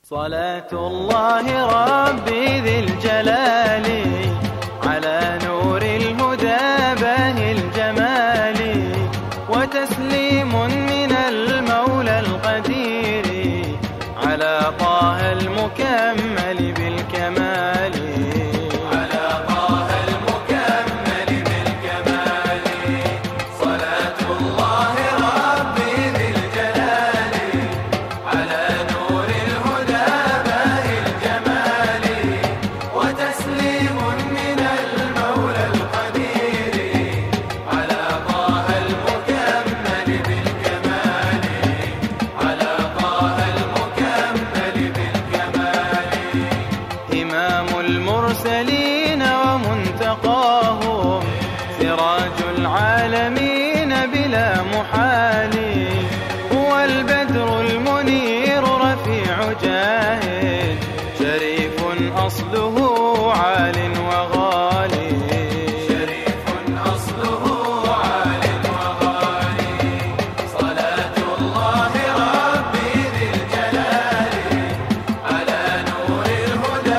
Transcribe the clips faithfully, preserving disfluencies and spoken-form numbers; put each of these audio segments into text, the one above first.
صلاة الله ربي ذي الجلال على نور الهدى باهي الجمال، وتسليم من المولى القدير على طه المكمل بالكمال. المرسلين ومنتقاهم سراج العالمين بلا محال، هو البدر المنير رفيع جاهد شريف أصله عال وغالي. شريف أصله عال وغالي. صلاة الله ربي ذي الجلال على نور الهدى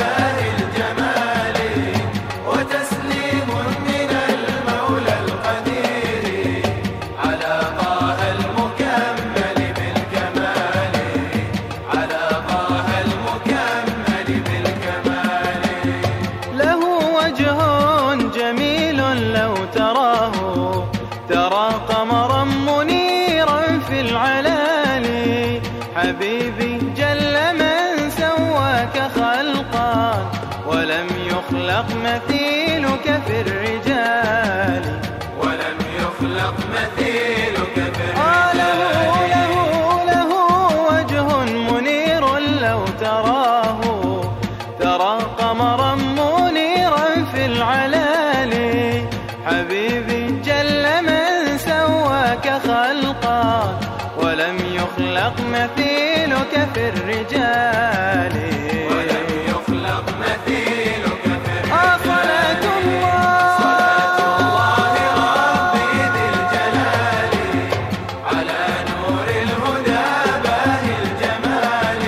لو تراه ترى قمرا منيرا في العلالي. حبيبي جل من سواك خلقا ولم يخلق مثيلك في الرجال. ولم يخلق مثيلك في الرجال. له له له وجه منير لو تراه ترى قمرا منيرا في العلالي. حبيبي جل من سواك خلقا ولم يخلق مثيلك في الرجال. ولم يخلق مثيلك في الرجال. صلاة الله صلاة الله ربي ذي الجلال على نور الهدى باهي الجمال،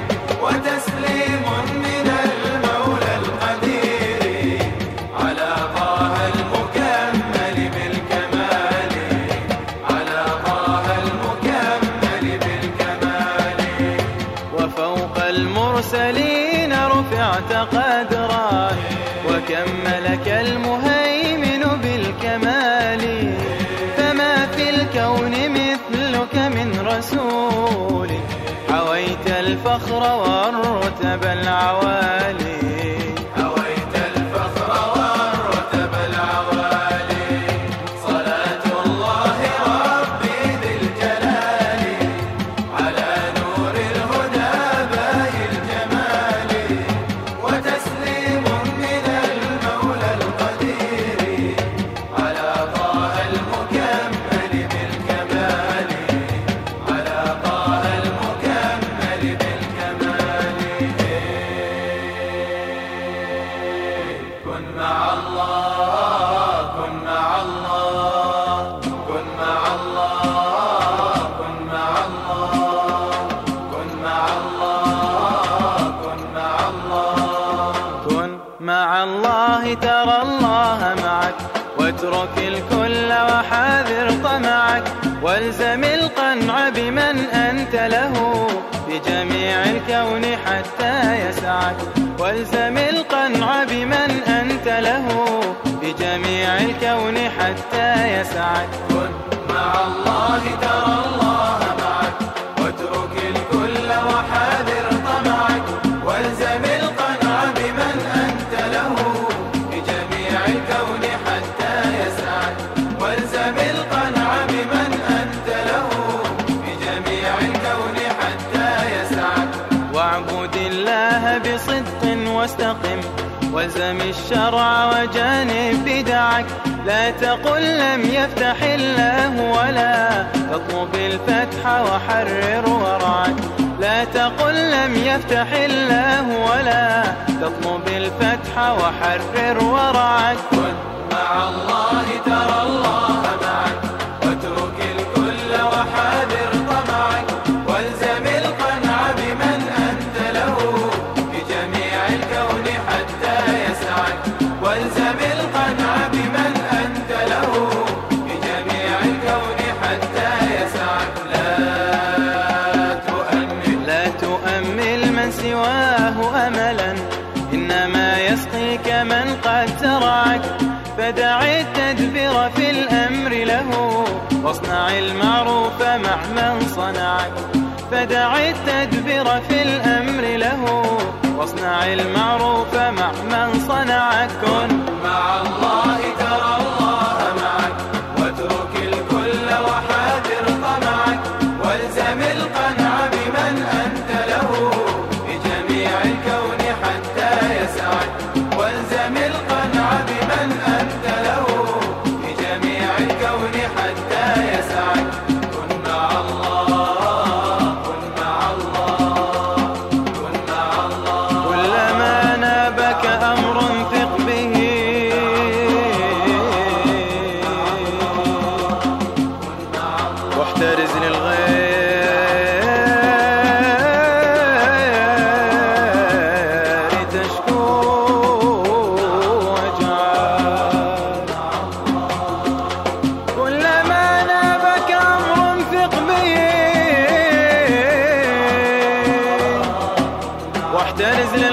وتسليم من المولى القدير على طه المكمل بالكمال. على طه المكمل بالكمال. وفوق المرسلين رفعت قدرا وكملك المهيمن بالكمال. فما في الكون مثلك من رسول حويت الفخر والرتب العوالي. حويت الفخر والرتب العوالي. صلاة الله ربي ذي الجلال على نور الهدى باهي الجمال، وتسليم من المولى القدير على طه المكمل بالكمال. على طه المكمل بالكمال. كن مع الله كن مع الله كن مع الله كن مع الله كن مع الله كن مع الله. كن مع الله ترى الله معك، واترك الكل وحاذر طمعك، والزم القنع بمن أنت له بجميع الكون حتى يسعك. والزم القنع بمن أنت له بجميع الكون حتى يسعك. كن مع الله ترى الله معك، واترك الكل وحاذر طمعك، والزم القنع بمن أنت له بجميع الكون حتى يسعك. والزم القنع بمن أنت له بجميع الكون حتى يسعك. واعبد الله بصدق واستقم، والزم الشرع وجانب بدعك. لا تقل لم يفتح الله ولا تطلب الفتح وحرر ورعك. لا تقل لم يفتح الله ولا تطلب الفتح وحرر ورعك. كن مع الله ترى الله معك، واترك الكل وحاذر طمعك، والزم القنع بمن أنت سواه أملا، إنما يسقيك من قد ترعك. فدع التدبير في الأمر له، واصنع المعروف مع من صنعك. فدع التدبير في الأمر له، واصنع المعروف مع من صنعك. كن مع الله ترى الله معك، واترك الكل وحاذر طمعك. والزم القنع بمن أنت له، بجميع الكون حتى يسعك. والزم القنع بمن أنت له، بجميع الكون حتى يسعك. كن مع الله، كن مع الله، كن مع الله. كلما نابك أمر ثق به، واحترز للغير تشكو وجعك. كلما نابك أمر ثق به، واحترز